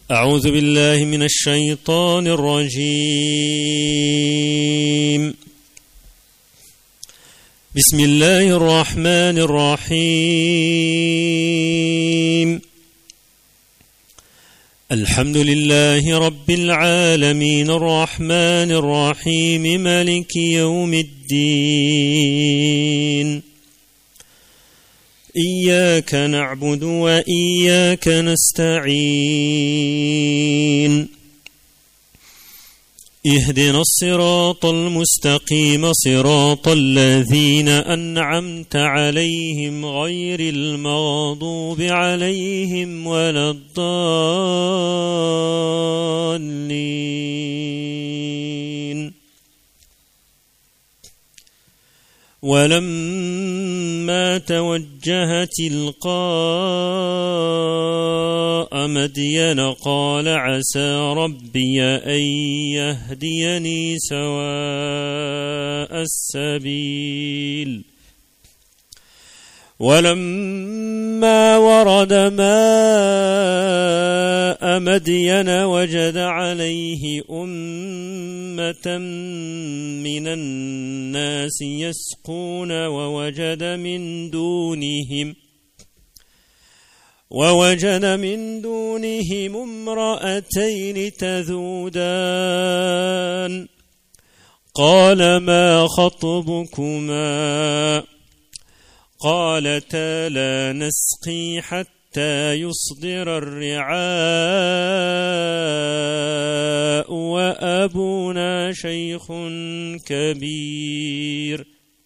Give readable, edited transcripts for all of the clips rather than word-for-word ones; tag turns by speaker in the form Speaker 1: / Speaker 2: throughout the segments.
Speaker 1: أعوذ بالله من الشيطان الرجيم. بسم الله الرحمن الرحيم. الحمد لله رب العالمين الرحمن الرحيم مالك يوم الدين. إياك نعبد وإياك نستعين. اهدنا الصراط المستقيم صراط الذين أنعمت عليهم غير المغضوب عليهم ولا الضالين. ولما توجه تلقاء مدين قال عسى ربي أن يهديني سواء السبيل. ولما ورد ماء مدين وجد عليه أمة من الناس يسقون ووجد من دونهم امرأتين تذودان. قال ما خطبكما؟ قالتا لا نسقي حتى يصدر الرعاء وأبونا شيخ كبير.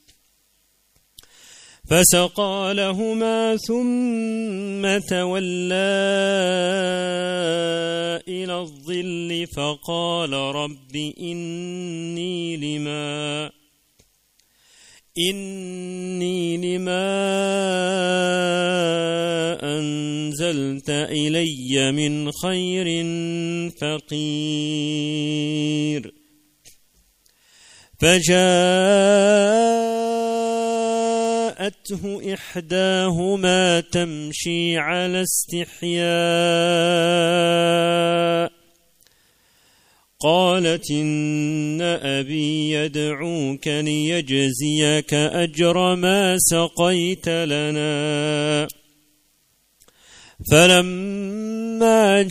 Speaker 1: فسقى لهما ثم تولى إلى الظل فقال رب إني لما أنزلت إلي من خير فقير. فجاءته إحداهما تمشي على استحياء قالت إن أبي يدعوك ليجزيك أجر ما سقيت لنا. فلما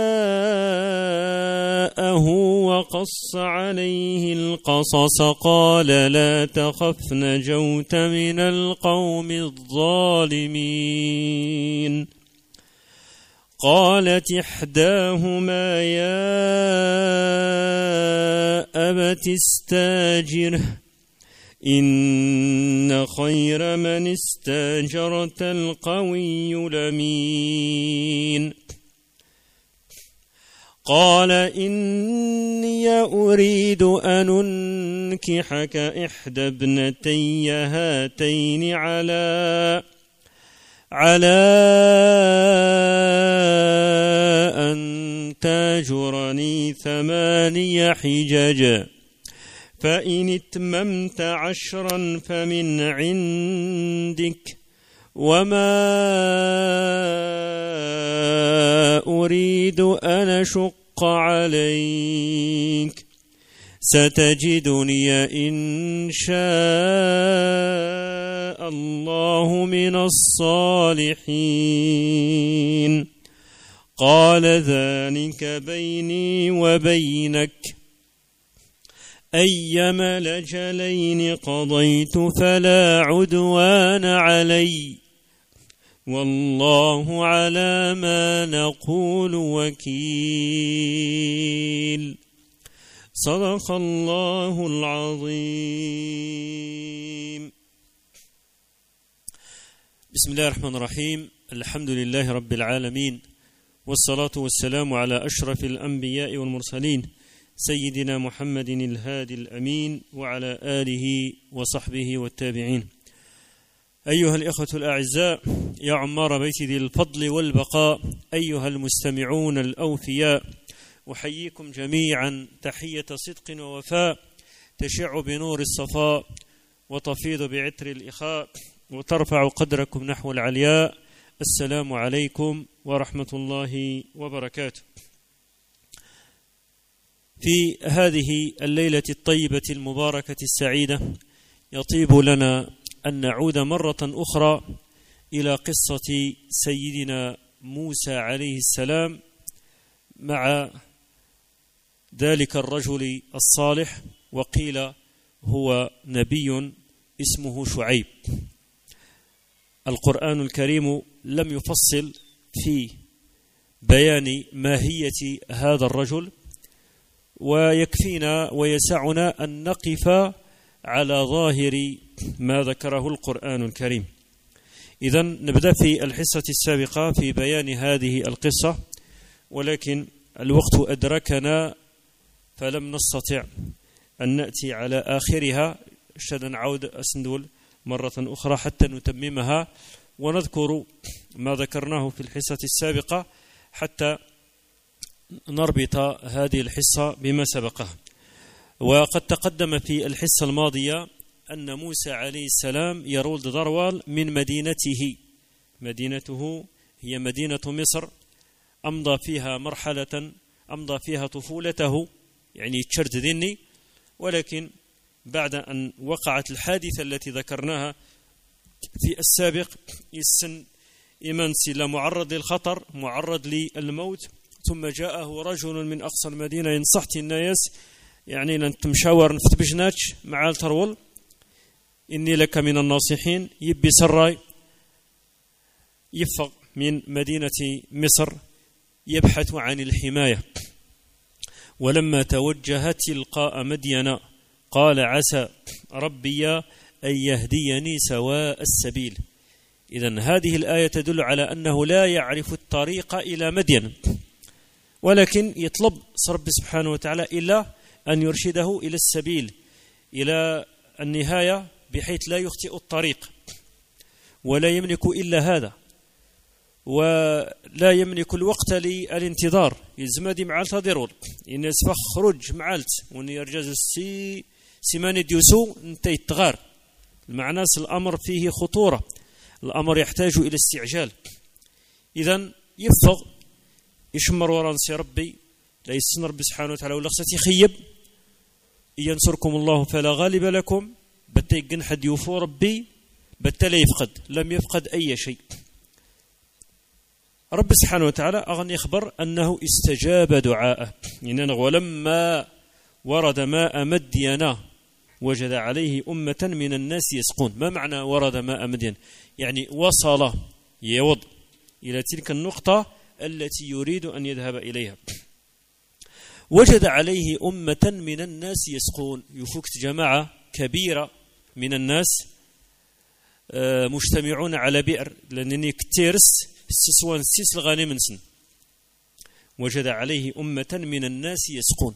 Speaker 1: جاءه وقص عليه القصص قال لا تخف نجوت من القوم الظالمين. قالت إحداهما يا أبت استاجره إن خير من استاجرت القوي الأمين. قال إني أريد أن أنكحك إحدى ابنتي هاتين على أن تاجرني 8 حجج فإن اتممت 10 فمن عندك وما أريد أن أشق عليك ستجدني إن شاء الله من الصالحين. قال ذلك بيني وبينك أيما الأجلين قضيت فلا عدوان علي والله على ما نقول وكيل. صدق الله العظيم. بسم الله الرحمن الرحيم. الحمد لله رب العالمين والصلاة والسلام على أشرف الأنبياء والمرسلين سيدنا محمد الهادي الأمين وعلى آله وصحبه والتابعين. أيها الإخوة الأعزاء، يا عمار بيت ذي الفضل والبقاء، أيها المستمعون الأوفياء، أحييكم جميعا تحية صدق ووفاء تشع بنور الصفاء وتفيض بعطر الإخاء وترفع قدركم نحو العلياء. السلام عليكم ورحمة الله وبركاته. في هذه الليلة الطيبة المباركة السعيدة يطيب لنا أن نعود مرة أخرى إلى قصة سيدنا موسى عليه السلام مع ذلك الرجل الصالح، وقيل هو نبي اسمه شعيب. القرآن الكريم لم يفصل في بيان ماهية هذا الرجل، ويكفينا ويسعنا أن نقف على ظاهر ما ذكره القرآن الكريم. إذن نبدأ في الحصة السابقة في بيان هذه القصة، ولكن الوقت أدركنا فلم نستطع أن نأتي على آخرها. شدن عود أسندول مرة أخرى حتى نتممها ونذكر ما ذكرناه في الحصة السابقة حتى نربط هذه الحصة بما سبقها. وقد تقدم في الحصة الماضية أن موسى عليه السلام يرود ضروال من مدينته هي مدينة مصر، أمضى فيها طفولته، يعني تشرد ذني، ولكن بعد أن وقعت الحادثة التي ذكرناها في السابق السن إيمانسي لا معرض للخطر، معرض للموت، ثم جاءه رجل من أقصى المدينة ينصحت الناس، يعني لن تمشاور نفت بجناتش مع الترول، إني لك من الناصحين. يبي سراي يفق من مدينة مصر يبحث عن الحماية، ولما توجه تلقاء مدين قال عسى ربي أن يهديني سواء السبيل. إذن هذه الآية تدل على أنه لا يعرف الطريق إلى مدين، ولكن يطلب رب سبحانه وتعالى إلا أن يرشده إلى السبيل، إلى النهاية، بحيث لا يخطئ الطريق، ولا يملك إلا هذا، ولا يملك الوقت للانتظار. يزمدي معالت ضرور إن يسفخ خرج معالت وإن يرجز سيمان ديوسو انت يتغار. المعنى الأمر فيه خطورة، الأمر يحتاج إلى استعجال. إذن يفض يشمر ورانسي ربي لا يسن ربي سبحانه وتعالى ولغستي خيب ينصركم الله فلا غالب لكم، بتيقن حد يوفو ربي بتلا يفقد، لم يفقد أي شيء. رب سبحانه وتعالى أغني يخبر أنه استجاب دعاءه، يعني ولما ورد ماء مدين وجد عليه أمة من الناس يسقون. ما معنى ورد ماء مدين؟ يعني وصل يوض إلى تلك النقطة التي يريد أن يذهب إليها. وجد عليه أمة من الناس يسقون، يفكت جماعة كبيرة من الناس مجتمعون على بئر، لأنني كتيرس استسوان سيس الغانم سن. وجد عليه أمة من الناس يسقون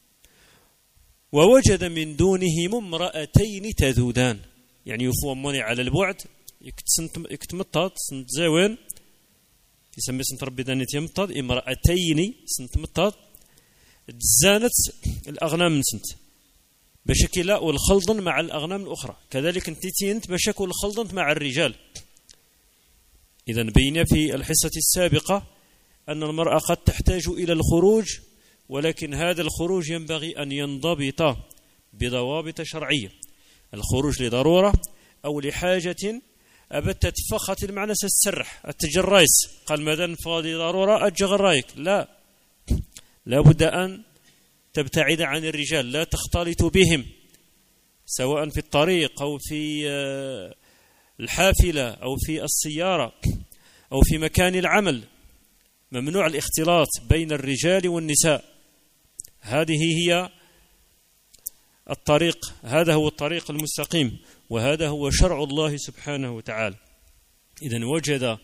Speaker 1: ووجد من دونهم امرأتين تذودان، يعني يفوموني على البعد يكتمطط سنتزاوين يسمي سنت ربي دانيت يمطط امرأتين سنتمطط تزانت الأغنام سنت بشكل والخلط مع الأغنام الأخرى، كذلك انت بشكل الخلط مع الرجال. إذن بين في الحصة السابقة أن المرأة قد تحتاج إلى الخروج، ولكن هذا الخروج ينبغي أن ينضبط بضوابط شرعية. الخروج لضرورة أو لحاجة أبتت فخت المعنى السرح التجرايس قال ماذا فاضي ضرورة أتجغرايك، لا بد أن تبتعد عن الرجال، لا تختلط بهم سواء في الطريق أو في الحافلة أو في السيارة أو في مكان العمل. ممنوع الاختلاط بين الرجال والنساء. هذه هي الطريق، هذا هو الطريق المستقيم، وهذا هو شرع الله سبحانه وتعالى. إذن وجد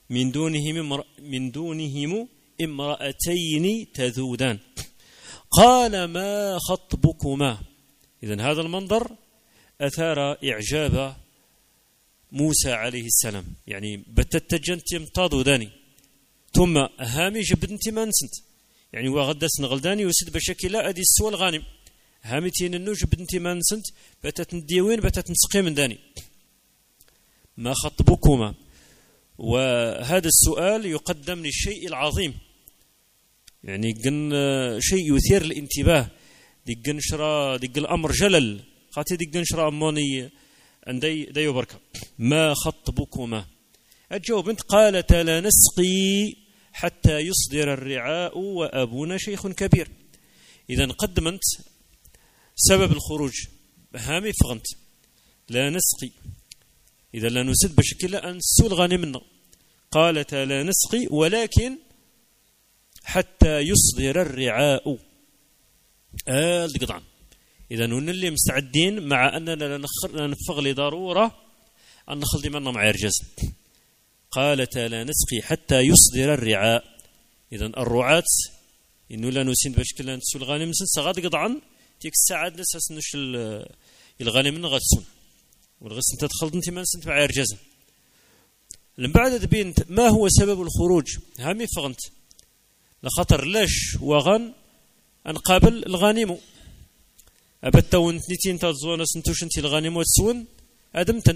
Speaker 1: من دونهم امرأتين تذودان قال ما خطبكما. إذن هذا المنظر أثار إعجاب موسى عليه السلام، يعني بتتجنت يمتاضوا داني ثم هامي جبنت ما نسنت، يعني وغدس نغلداني وسد بشكل لا أدي السوى الغانم هامتين النوج بنتي ما نسنت بتتنديوين بتتنسقي من داني ما خطبكما. وهذا السؤال يقدم للشيء العظيم يعني قن شيء يثير الانتباه، ديك نشرا ديك الأمر جلل خاطي ديك نشرا أموني عندي دايو بركة. ما خطبكما؟ الجواب انت قالت لا نسقي حتى يصدر الرعاء وأبونا شيخ كبير. إذا قدمت سبب الخروج هامي فغنت لا نسقي، إذا لا نسد بشكل أن سول غانمنا. قالت لا نسقي ولكن حتى يصدر الرعاء القطعان. إذا نون اللي مستعدين مع أننا لا نفغ لضرورة أن نخلي منا مع رجز. قالت لا نسقي حتى يصدر الرعاء. إذا الرعاة إنه لا نسين بشكل أن تسول غانم سغاد قطعان تيك الساعات نساس نش الغانم من غتسون والغسن تدخل انت ما نسنت مع رجز. لما بعد بنت ما هو سبب الخروج؟ هامي فغنت لخطر لاش وغن أنقابل الغانم أبتون نتين تزون سنتوش انت الغانم وتسون أدمتن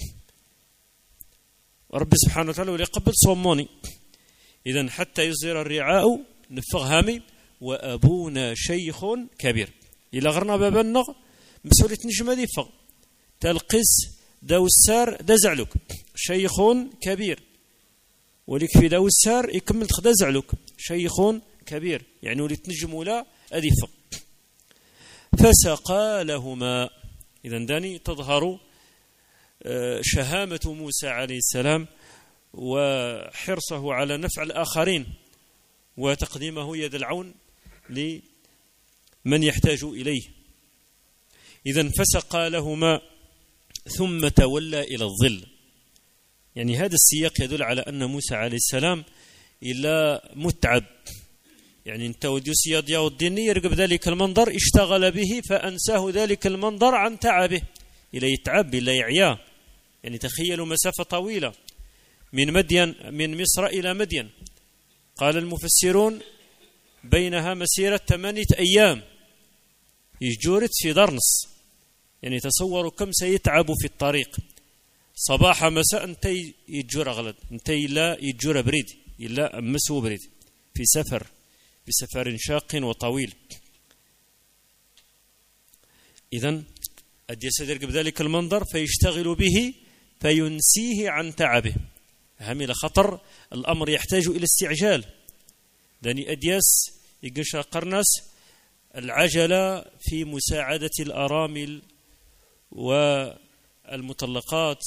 Speaker 1: ربي سبحانه وتعالى وليقبل صوموني. إذن حتى يصدر الرعاء نفغ هامي وأبونا شيخ كبير. إلى غرنا بابنا مسؤولية نجمة دي فغ تلقس داو السار دزعلك شيخ كبير ولك في داو السار يكمل تخدزعلك شيخ كبير يعني وليت نجم لا أدفق. فسقى لهما. إذن داني تظهر شهامة موسى عليه السلام وحرصه على نفع الآخرين وتقديمه يد العون لمن يحتاج إليه. إذن فسقى لهما ثم تولى إلى الظل. يعني هذا السياق يدل على أن موسى عليه السلام إلا متعب، يعني انت وديوسيا ضياء الدين يرقب ذلك المنظر اشتغل به فأنساه ذلك المنظر عن تعبه، إلا يتعب إلا يعيا. يعني تخيلوا مسافة طويلة من مصر إلى مدين، قال المفسرون بينها مسيرة 8 أيام يجورت في درنس. يعني تصوروا كم سيتعب في الطريق صباح مساء انت يجور غلط انت لا يجور بريد إلا أمسه بريد في سفر شاق وطويل. إذن أديس يرقب ذلك المنظر فيشتغل به فينسيه عن تعبه. همل خطر الأمر يحتاج إلى استعجال. داني أديس يقشر قرناس العجلة في مساعدة الأرامل والمطلقات،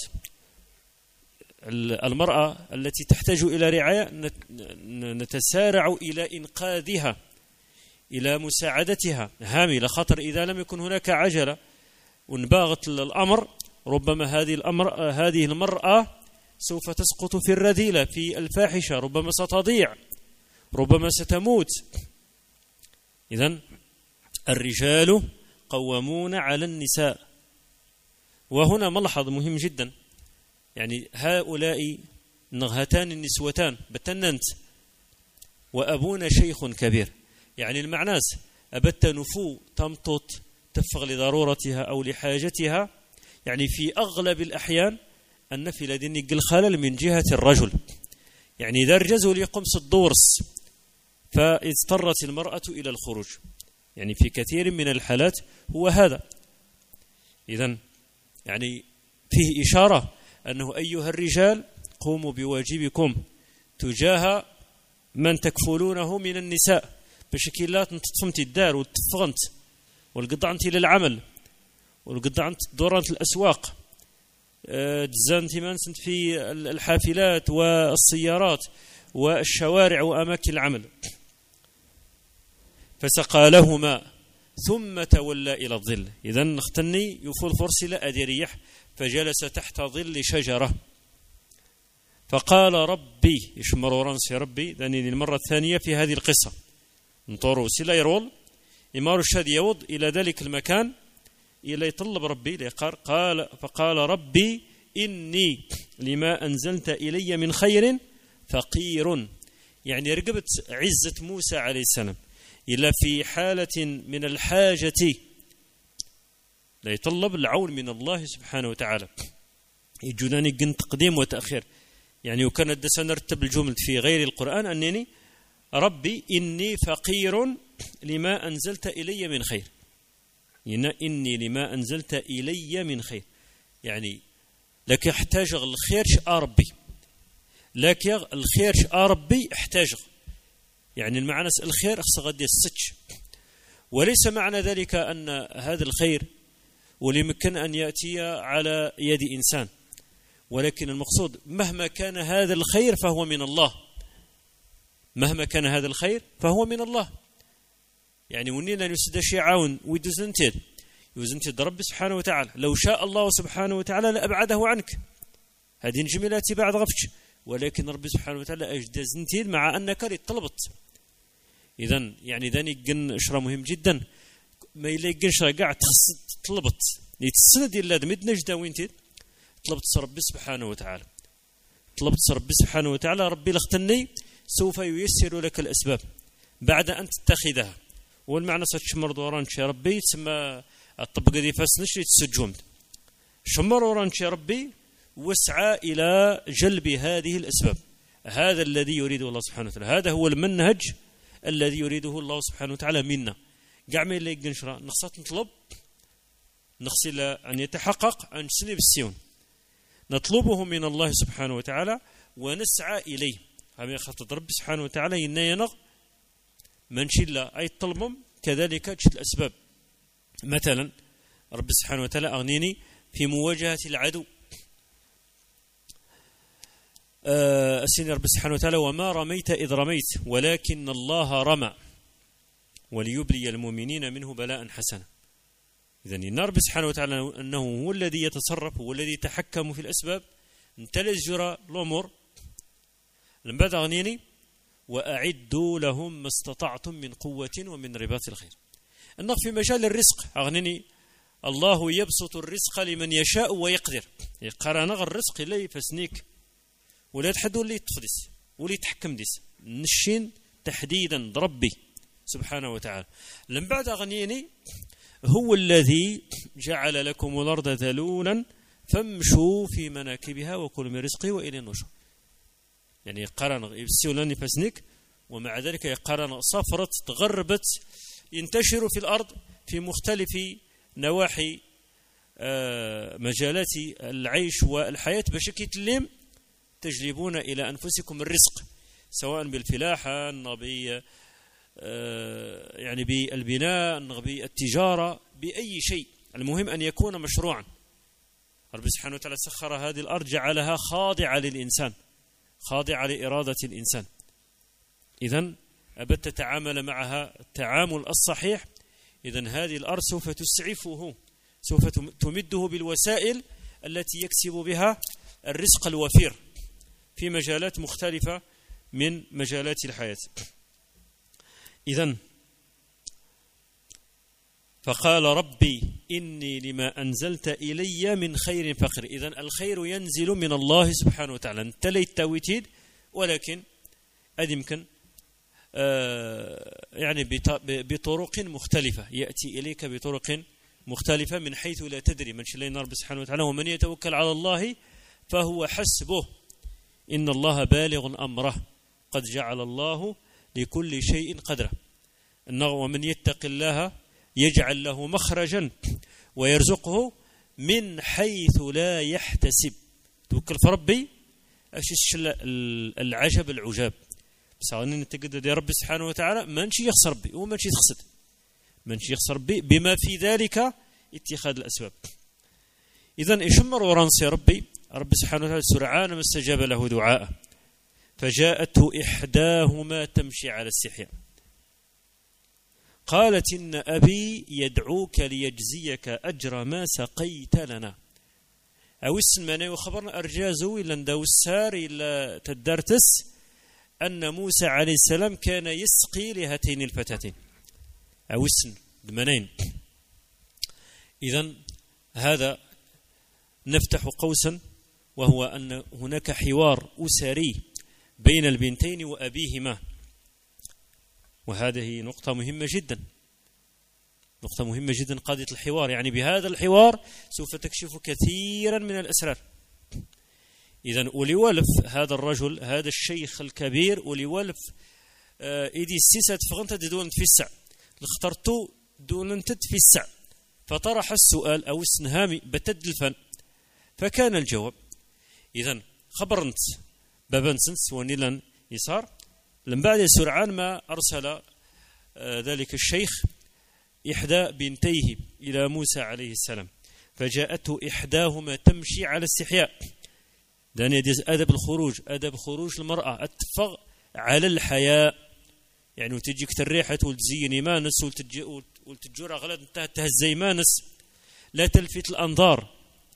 Speaker 1: المرأة التي تحتاج إلى رعاية نتسارع إلى إنقاذها إلى مساعدتها. هامل خطر إذا لم يكن هناك عجلة ونباغت الأمر ربما هذه المرأة سوف تسقط في الرذيلة في الفاحشة، ربما ستضيع، ربما ستموت. إذن الرجال قوامون على النساء. وهنا ملحظ مهم جدا، يعني هؤلاء هاتان النسوتان بتننت وأبونا شيخ كبير، يعني المعناس أبت نفو تمطط تفغ لضرورتها أو لحاجتها. يعني في أغلب الأحيان النفي لديني الخلل من جهة الرجل، يعني إذا رجزوا ليقمص الدورس فاضطرت المرأة إلى الخروج، يعني في كثير من الحالات هو هذا. إذن يعني فيه إشارة أنه أيها الرجال قوموا بواجبكم تجاه من تكفلونه من النساء بشكل لا تنتفمت الدار وتفغنت والقطعنت إلى العمل والقطعنت دورانت الأسواق تزانت مانسنت في الحافلات والسيارات والشوارع وأماكن العمل. فسقى لهما ثم تولى إلى الظل. إذن نختني يفول فرصي لا أدريح فجلس تحت ظل شجرة فقال ربي يشمر رانسي ربي ذني للمرة الثانية في هذه القصة نطورو سلا يرول إمار الشاد يوض إلى ذلك المكان إلى يطلب ربي فقال ربي إني لما أنزلت إلي من خير فقير. يعني رقبت عزة موسى عليه السلام إلا في حالة من الحاجة لا يطلب العون من الله سبحانه وتعالى. يجوناني قن تقديم وتأخير، يعني وكان الدسان نرتب الجمل في غير القرآن أنني ربي إني فقير لما أنزلت إلي من خير. إني لما أنزلت إلي من خير، يعني لك يحتاج الخير ربي، لك الخير ربي احتاج، يعني المعنى الخير خص غادي السج، وليس معنى ذلك أن هذا الخير وليمكن أن يأتي على يد إنسان، ولكن المقصود مهما كان هذا الخير فهو من الله، مهما كان هذا الخير فهو من الله. يعني ونينا نسد شي عاون ويزنتيد ربي سبحانه وتعالى، لو شاء الله سبحانه وتعالى لأبعده عنك، هذه نجملاتي بعد غفتش، ولكن ربي سبحانه وتعالى أجد زنتيد مع أنك طلبت. إذن يعني ذاني جن شرا مهم جدا، ما يلاقين شرا قاعد طلبت يتسند إلا دمد نجدا وينتيد طلبت ربي سبحانه وتعالى، طلبت ربي سبحانه وتعالى ربي لختني سوف ييسر لك الأسباب بعد أن تتخذها. والمعنى ستشمر دورانش يا ربي تسمى الطبق دي فاسنش تسجوم شمر ورانش يا ربي واسعى إلى جلب هذه الأسباب. هذا الذي يريده الله سبحانه وتعالى، هذا هو المنهج الذي يريده الله سبحانه وتعالى منا. قاعد ما يلاقي نشرا نخصات نطلب نغسل أن يتحقق أن سنب السيون، نطلبه من الله سبحانه وتعالى ونسعى إليه. هم يخطط ربي سبحانه وتعالى ينينغ من شلا أي طلبهم كذلك تشت الأسباب. مثلا ربي سبحانه وتعالى أغنيني في مواجهة العدو، أسين ربي سبحانه وتعالى وما رميت إذ رميت ولكن الله رمى وليبلي المؤمنين منه بلاء حسنا. إذن ربي سبحانه وتعالى أنه هو الذي يتصرف، هو الذي يتحكم في الأسباب، انتلجر الأمور. لما بعد أغنيني وأعدوا لهم ما استطعتم من قوة ومن رباط الخير. أنه في مجال الرزق أغنيني الله يبسط الرزق لمن يشاء ويقدر، يقرأ الرزق إليه فسنيك ولا تحدوا اللي تفدس واللي يتحكم ديس نشين تحديدا ربي سبحانه وتعالى. لما بعد أغنيني هو الذي جعل لكم الأرض ذلولا فامشوا في مناكبها وكلوا من رزقه وإليه النشور. يعني قرن يبسيولاني فسنك، ومع ذلك يقرن صفرت تغربت ينتشر في الأرض في مختلف نواحي مجالات العيش والحياة بشكل تلم تجلبون إلى أنفسكم الرزق، سواء بالفلاحة يعني بالبناء بالتجارة بأي شيء، المهم أن يكون مشروعا. رب سبحانه وتعالى سخر هذه الأرض جعلها خاضعة للإنسان، خاضعة لإرادة الإنسان. إذن أبت تتعامل معها التعامل الصحيح، إذن هذه الأرض سوف تسعفه، سوف تمده بالوسائل التي يكسب بها الرزق الوفير في مجالات مختلفة من مجالات الحياة. إذن فقال ربي إني لما أنزلت إلي من خير فقير. إذن الخير ينزل من الله سبحانه وتعالى، انتلي التوتيد، ولكن يمكن يعني بطرق مختلفة، يأتي إليك بطرق مختلفة من حيث لا تدري. من شلين رب سبحانه وتعالى ومن يتوكل على الله فهو حسبه إن الله بالغ أمره قد جعل الله لكل شيء قدره. ومن يتق الله يجعل له مخرجا ويرزقه من حيث لا يحتسب. توكل في ربي أشيش العجب العجاب، بس أغنين نتقدد يا ربي سبحانه وتعالى منشي يخسر بي ومنشي تخسد، منشي يخسر بي بما في ذلك اتخاذ الأسباب. إذن إشمر ورانسي ربي سبحانه وتعالى سرعان ما استجاب له دعاء، فجاءته إحداهما تمشي على استحياء قالت إن أبي يدعوك ليجزيك أجر ما سقيت لنا. أو اسمنا وخبرنا أرجازو إلا نداو السار إلا تدارتس أن موسى عليه السلام كان يسقي لهاتين الفتاتين، أو اسم دمنين. إذن هذا نفتح قوسا، وهو أن هناك حوار أسري بين البنتين وأبيهما، وهذه نقطة مهمة جدا، نقطة مهمة جدا قضية الحوار. يعني بهذا الحوار سوف تكشف كثيرا من الأسرار. إذن أولي ولف هذا الرجل، هذا الشيخ الكبير، أولي ولف إيدي السيسة فغنت دون في السع اخترتو دون تد في السع، فطرح السؤال أو السنهامي بتد الفن، فكان الجواب إذن خبرنت بابنسنس ونيلان يسار. لم بعد سرعان ما أرسل ذلك الشيخ إحدى بنتيه إلى موسى عليه السلام، فجاءته إحداهما تمشي على استحياء. داني أدب الخروج، أدب خروج المرأة اتفق على الحياء، يعني وتجيك تريحة ولتزيني مانس ولتجور أغلب تهزي مانس، لا تلفت الأنظار،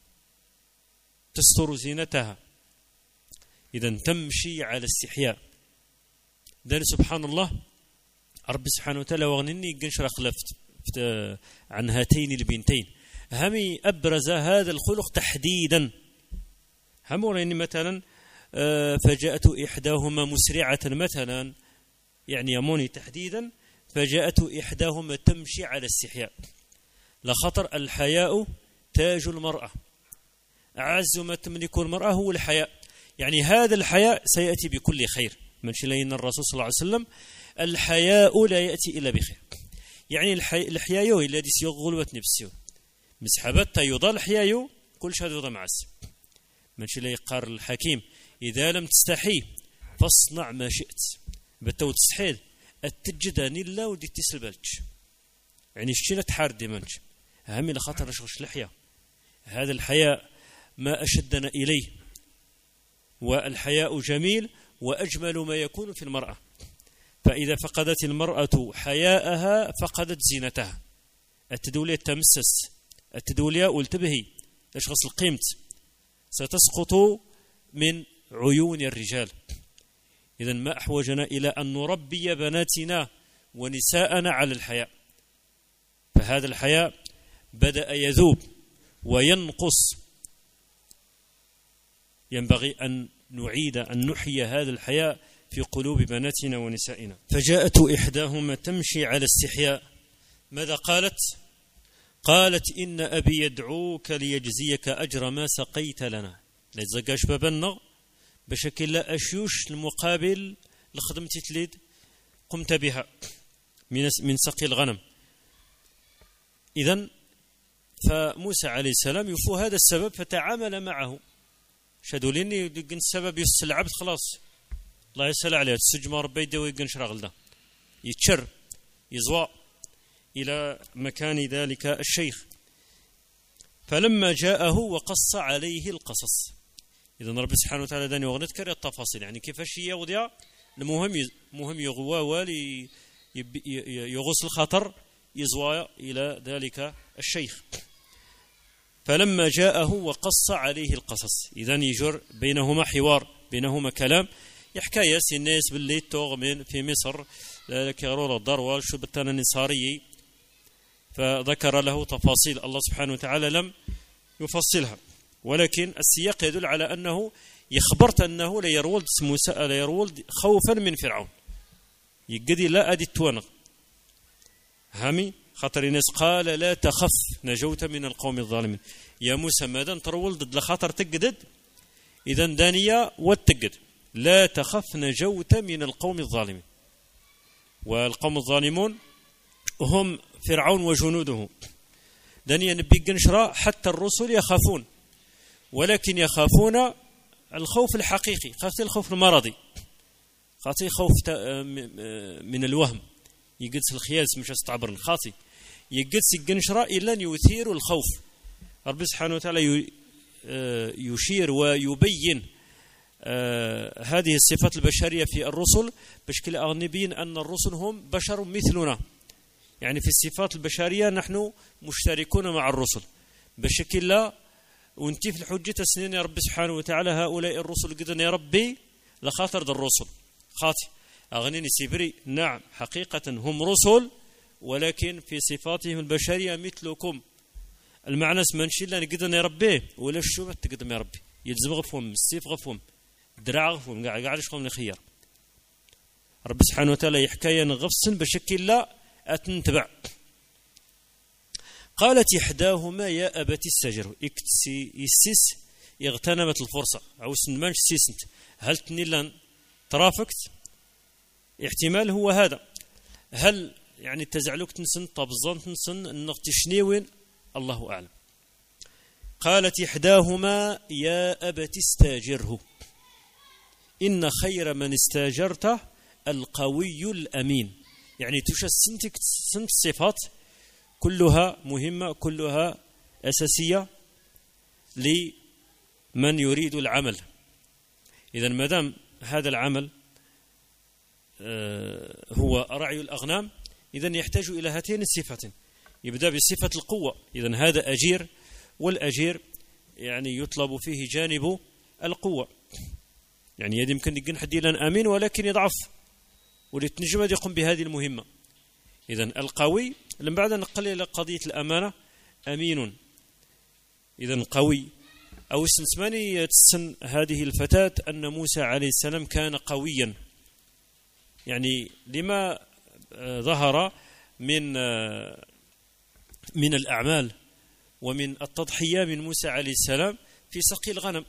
Speaker 1: تستر زينتها. إذن تمشي على استحياء. داني سبحان الله رب سبحانه وتعالى وغنني قنشر خلفت عن هاتين البنتين، همي أبرز هذا الخلق تحديدا. همورين مثلا فجاءت إحداهما مسرعة مثلا، يعني يموني تحديدا، فجاءت إحداهما تمشي على استحياء. لخطر الحياء تاج المرأة، أعز ما تملك المرأة هو الحياء، يعني هذا الحياء سيأتي بكل خير. من شلين الرسول صلى الله عليه وسلم الحياء لا يأتي إلا بخير، يعني الحياء الذي سيغلبت نفسه مسحبت يضل الحياء كل شيء يضل معس. من شلين قار الحكيم إذا لم تستحي فاصنع ما شئت، بتو تستحيل التجدان الله ودي تسلبلش، يعني شتينا تحاردي منش همي لخاطر رشغش الحياء. هذا الحياء ما أشدنا إليه، والحياء جميل وأجمل ما يكون في المرأة، فإذا فقدت المرأة حياءها فقدت زينتها. التدولية تمسس، التدولية والتبهي لشخص القيمت ستسقط من عيون الرجال. إذن ما أحوجنا إلى أن نربي بناتنا ونساءنا على الحياء، فهذا الحياء بدأ يذوب وينقص، ينبغي أن نعيد أن نحيي هذا الحياء في قلوب بناتنا ونسائنا. فجاءت إحداهما تمشي على استحياء، ماذا قالت؟ قالت إن أبي يدعوك ليجزيك أجر ما سقيت لنا. لا تزقاش بابنا بشكل لا أشيوش المقابل لخدمتي تليد قمت بها من سقي الغنم. إذن فموسى عليه السلام يفو هذا السبب فتعامل معه. شادوا ليني يقن السبب يسلعبت خلاص الله يسأل عليه السجمة ربي يدوي يقن شرغل ده يتشر يزواء إلى مكان ذلك الشيخ. فلما جاءه وقص عليه القصص، إذن رب سبحانه وتعالى داني وغنذكر التفاصيل، يعني كيفاش يوضع المهم يغوى والي يغوص الخطر يزوى إلى ذلك الشيخ. فلما جاءه وقص عليه القصص، إذن يجر بينهما حوار، بينهما كلام يحكي الناس باللي توغ من في مصر كيرول الضروة شبتان النصاري، فذكر له تفاصيل الله سبحانه وتعالى لم يفصلها، ولكن السياق يدل على أنه يخبرت أنه لا يرولد خوفا من فرعون، يقدي لا أدي التوانغ هامي خطر الناس قال لا تخف نجوت من القوم الظالمين. يا موسى ماذا ترول ضد لخطر تجدد، إذن دانية والتجد لا تخف نجوت من القوم الظالمين. والقوم الظالمون هم فرعون وجنوده. دانية نبي قنشرة حتى الرسل يخافون، ولكن يخافون الخوف الحقيقي، خاصة الخوف المرضي، خاصة خوف من الوهم يقدس الخياس مش استعبر خاطي يقدس القنشرة إلا يثير الخوف. رب سبحانه وتعالى يشير ويبين هذه الصفات البشرية في الرسل بشكل أغنبين أن الرسل هم بشر مثلنا، يعني في الصفات البشرية نحن مشتركون مع الرسل بشكل لا وانتي في الحجة سنين يا رب سبحانه وتعالى هؤلاء الرسل قدنا يا ربي لخاطر ذا الرسل خاطي أغنيني سيبري. نعم حقيقة هم رسل ولكن في صفاتهم البشرية مثلكم. المعنى اسمنشي لأن قدنا يا ربي ولا الشوبة تقدم يا ربي يلزم غفهم السيف غفهم دراع غفهم قاعد يشخم لخيار. رب سبحانه وتعالى يحكي غفصن بشكل لا أتنتبع. قالت إحداهما يا أبت السجر اكتسي يسيس اغتنمت الفرصة أو سنمانش سيسنت هل تنيلان ترافقت احتمال هو هذا. هل يعني تزعلوك تنسن طبزان تنسن النغ تشنيوين؟ الله أعلم. قالت إحداهما يا أبت استاجره إن خير من استاجرته القوي الأمين. يعني تشا سنت الصفات كلها مهمة، كلها أساسية لمن يريد العمل. إذن مادام هذا العمل هو رعي الأغنام، إذن يحتاج إلى هاتين الصفتين. يبدأ بصفة القوة، إذن هذا أجير، والأجير يعني يطلب فيه جانب القوة. يعني يدي يمكن يكون حد لن أمين ولكن يضعف ولتنجم يقوم بهذه المهمة. إذن القوي لما بعد نقل إلى قضية الأمانة أمين. إذن قوي أو استنسماني تسن هذه الفتاة أن موسى عليه السلام كان قويا، يعني لما ظهر من الأعمال ومن التضحية من موسى عليه السلام في سقي الغنم.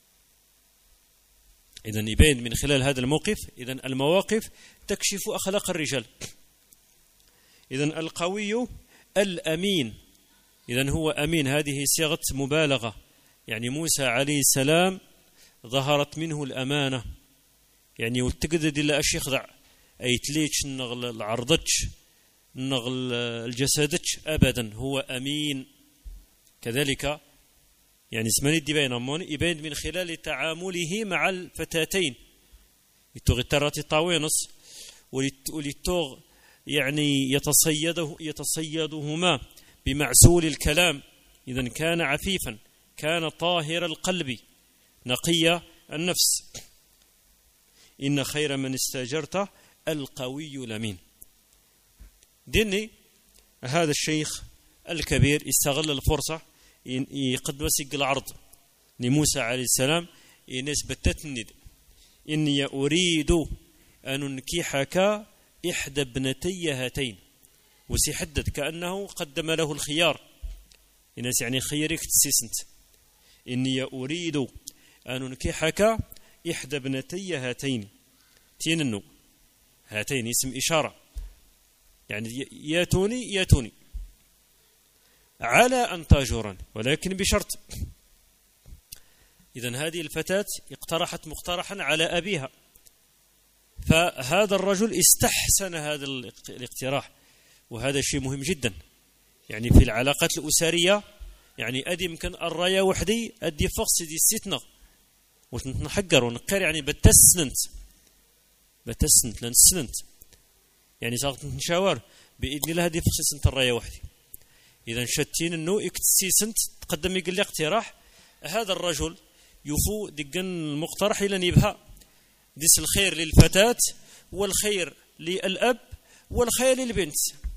Speaker 1: إذن يبين من خلال هذا الموقف، إذن المواقف تكشف أخلاق الرجال. إذن القوي الأمين، إذن هو أمين، هذه صيغة مبالغة. يعني موسى عليه السلام ظهرت منه الأمانة، يعني وتقدد إلا أشي يخضع أي تليتش نغل العرضتش نغل الجسدتش أبدا، هو أمين. كذلك يعني اسمني ديبين أمون يبين من خلال تعامله مع الفتاتين يتوغ التراتي طاوينس وليتوغ يعني يتصيدهما بمعسول الكلام. إذن كان عفيفا، كان طاهر القلب نقي النفس. إن خير من استاجرته القوي الأمين. ديني هذا الشيخ الكبير استغل الفرصة يقدم سيق العرض لموسى عليه السلام نسبة تتند إني أريد أن أنكحك إحدى ابنتي هاتين، وسيحدد كأنه قدم له الخيار. الناس يعني خيرك تسيسنت، إني أريد أن أنكحك إحدى ابنتي هاتين. تيننو هاتين اسم إشارة، يعني ياتوني على أن تاجرا، ولكن بشرط. إذن هذه الفتاة اقترحت مقترحا على أبيها، فهذا الرجل استحسن هذا الاقتراح، وهذا شيء مهم جدا. يعني في العلاقات الأسرية يعني أدي يمكن الراية وحدي أدي فقص دي الستنة ونحقر ونقر، يعني بتسننت لنسننت، يعني صارت نشاور بإذن الله هذه فقص سنت الراية وحدي. إذا شتين إنه اكتسيسنت تقدم يقول لي اقتراح، هذا الرجل يفو دقن المقترح إلى يبها ديس الخير للفتاة والخير للأب والخير للبنت.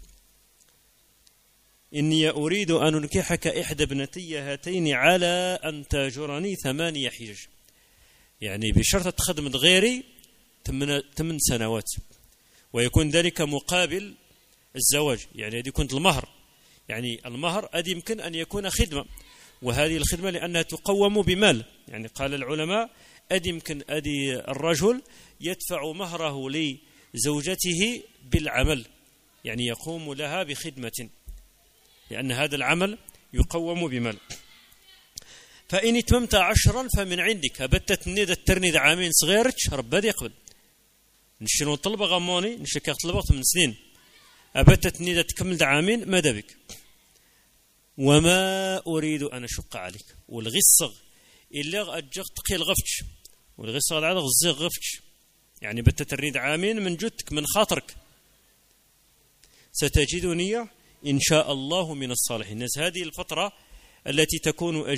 Speaker 1: إني أريد أن أنكحك إحدى ابنتي هاتين على أن تاجرني 8 حجج، يعني بشرط تخدم غيري 8 سنوات، ويكون ذلك مقابل الزواج. يعني هذه كنت المهر، يعني المهر أدي يمكن أن يكون خدمة، وهذه الخدمة لأنها تقوم بمال. يعني قال العلماء أدي يمكن أدي الرجل يدفع مهره لزوجته بالعمل، يعني يقوم لها بخدمة، لأن هذا العمل يقوم بمال. فإن اتممت 10 فمن عندك، هبتت الندى الترنيد عامين صغيرك رباد يقبل نشنو طلبة غموني نشكا طلبة 8 سنين، أبتت الندى تكمل عامين ماذا بك؟ وما أريد أن أشق عليك. والغصغ إلا أجغ تقي الغفتش، والغصغ العادة غزيغ غفتش، يعني بتت الريد عامين من جدك من خاطرك، ستجدني إن شاء الله من الصالحين. الناس هذه الفترة التي تكون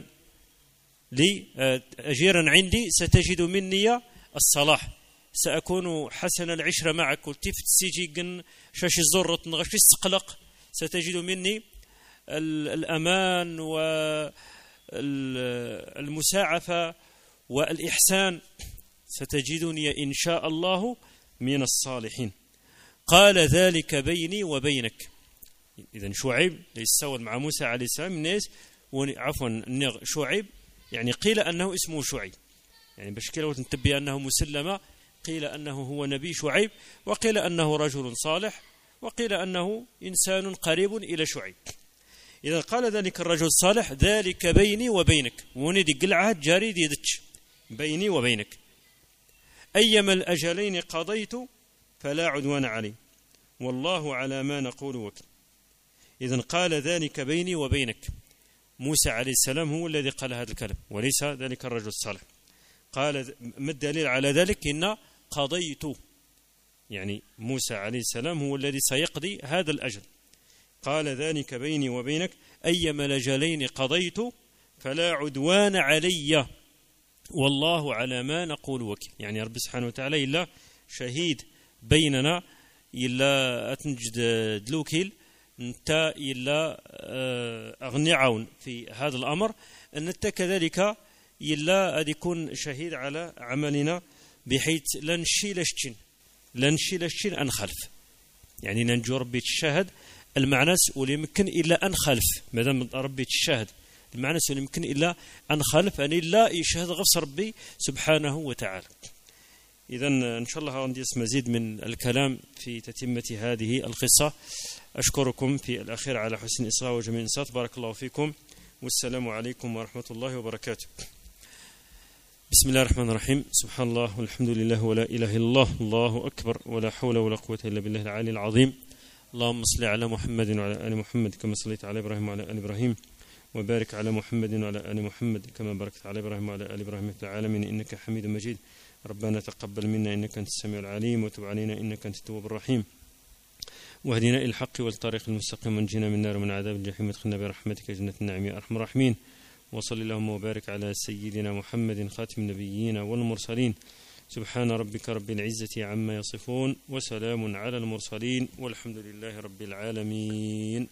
Speaker 1: أجيرا عندي ستجد مني الصلاح، سأكون حسن العشرة معك، والتفت سيجي شاش الزرة نغش استقلق، ستجد مني الأمان والمساعفة والإحسان، ستجدني إن شاء الله من الصالحين. قال ذلك بيني وبينك. إذن شعيب يتساوى مع موسى عليه السلام الناس، عفوا شعيب يعني قيل أنه اسمه شعيب، يعني بشكل تنتبه أنه مسلمة قيل أنه هو نبي شعيب، وقيل أنه رجل صالح، وقيل أنه إنسان قريب إلى شعيب. إذا قال ذلك الرجل الصالح: ذلك بيني وبينك، وندي قلعة جاري ديدتش بيني وبينك، أيما الأجلين قضيت فلا عدوان علي، والله على ما نقول وكيل. إذن قال: ذلك بيني وبينك. موسى عليه السلام هو الذي قال هذا الكلام، وليس ذلك الرجل الصالح. قال: ما الدليل على ذلك؟ إن قضيت، يعني موسى عليه السلام هو الذي سيقضي هذا الأجل. قال: ذلك بيني وبينك أيما الأجلين قضيت فلا عدوان علي، والله على ما نقول وكيل. يعني رب سبحانه وتعالى إلا شهيد بيننا، إلا أتنجد دلوكيل انت إلا أغني عون في هذا الأمر، أن انت كذلك إلا أن يكون شهيد على عملنا، بحيث لا نشيل الشين أنخلف، يعني ننجو ربي تشاهد المعنى سؤول يمكن إلا أنخلف، مادام ربي تشاهد المعنى سؤول يمكن إلا أنخلف، أن إلا يشهد غفص ربي سبحانه وتعالى. إذن إن شاء الله عندي مزيد من الكلام في تتمة هذه القصة. أشكركم في الأخير على حسن الإصغاء وجميع الإنصات. بارك الله فيكم، والسلام عليكم ورحمة الله وبركاته. بسم الله الرحمن الرحيم. سبحان الله والحمد لله ولا إله إلا الله، الله أكبر، ولا حول ولا قوة إلا بالله العلي العظيم. اللهم صل على محمد وعلى آل محمد كما صليت على إبراهيم وعلى آل إبراهيم، وبارك على محمد وعلى آل محمد كما باركت على إبراهيم وعلى آل إبراهيم في العالمين إنك حميد مجيد. ربنا تقبل منا إنك أنت السميع العليم، وتب علينا إنك أنت التواب الرحيم، واهدنا إلى الحق والطريق المستقيم، وانجنا من النار ومن عذاب الجحيم، وادخلنا برحمتك جنة النعيم يا أرحم الراحمين. وصل اللهم وبارك على سيدنا محمد خاتم النبيين والمرسلين. سبحان ربك رب العزة عما يصفون، وسلام على المرسلين، والحمد لله رب العالمين.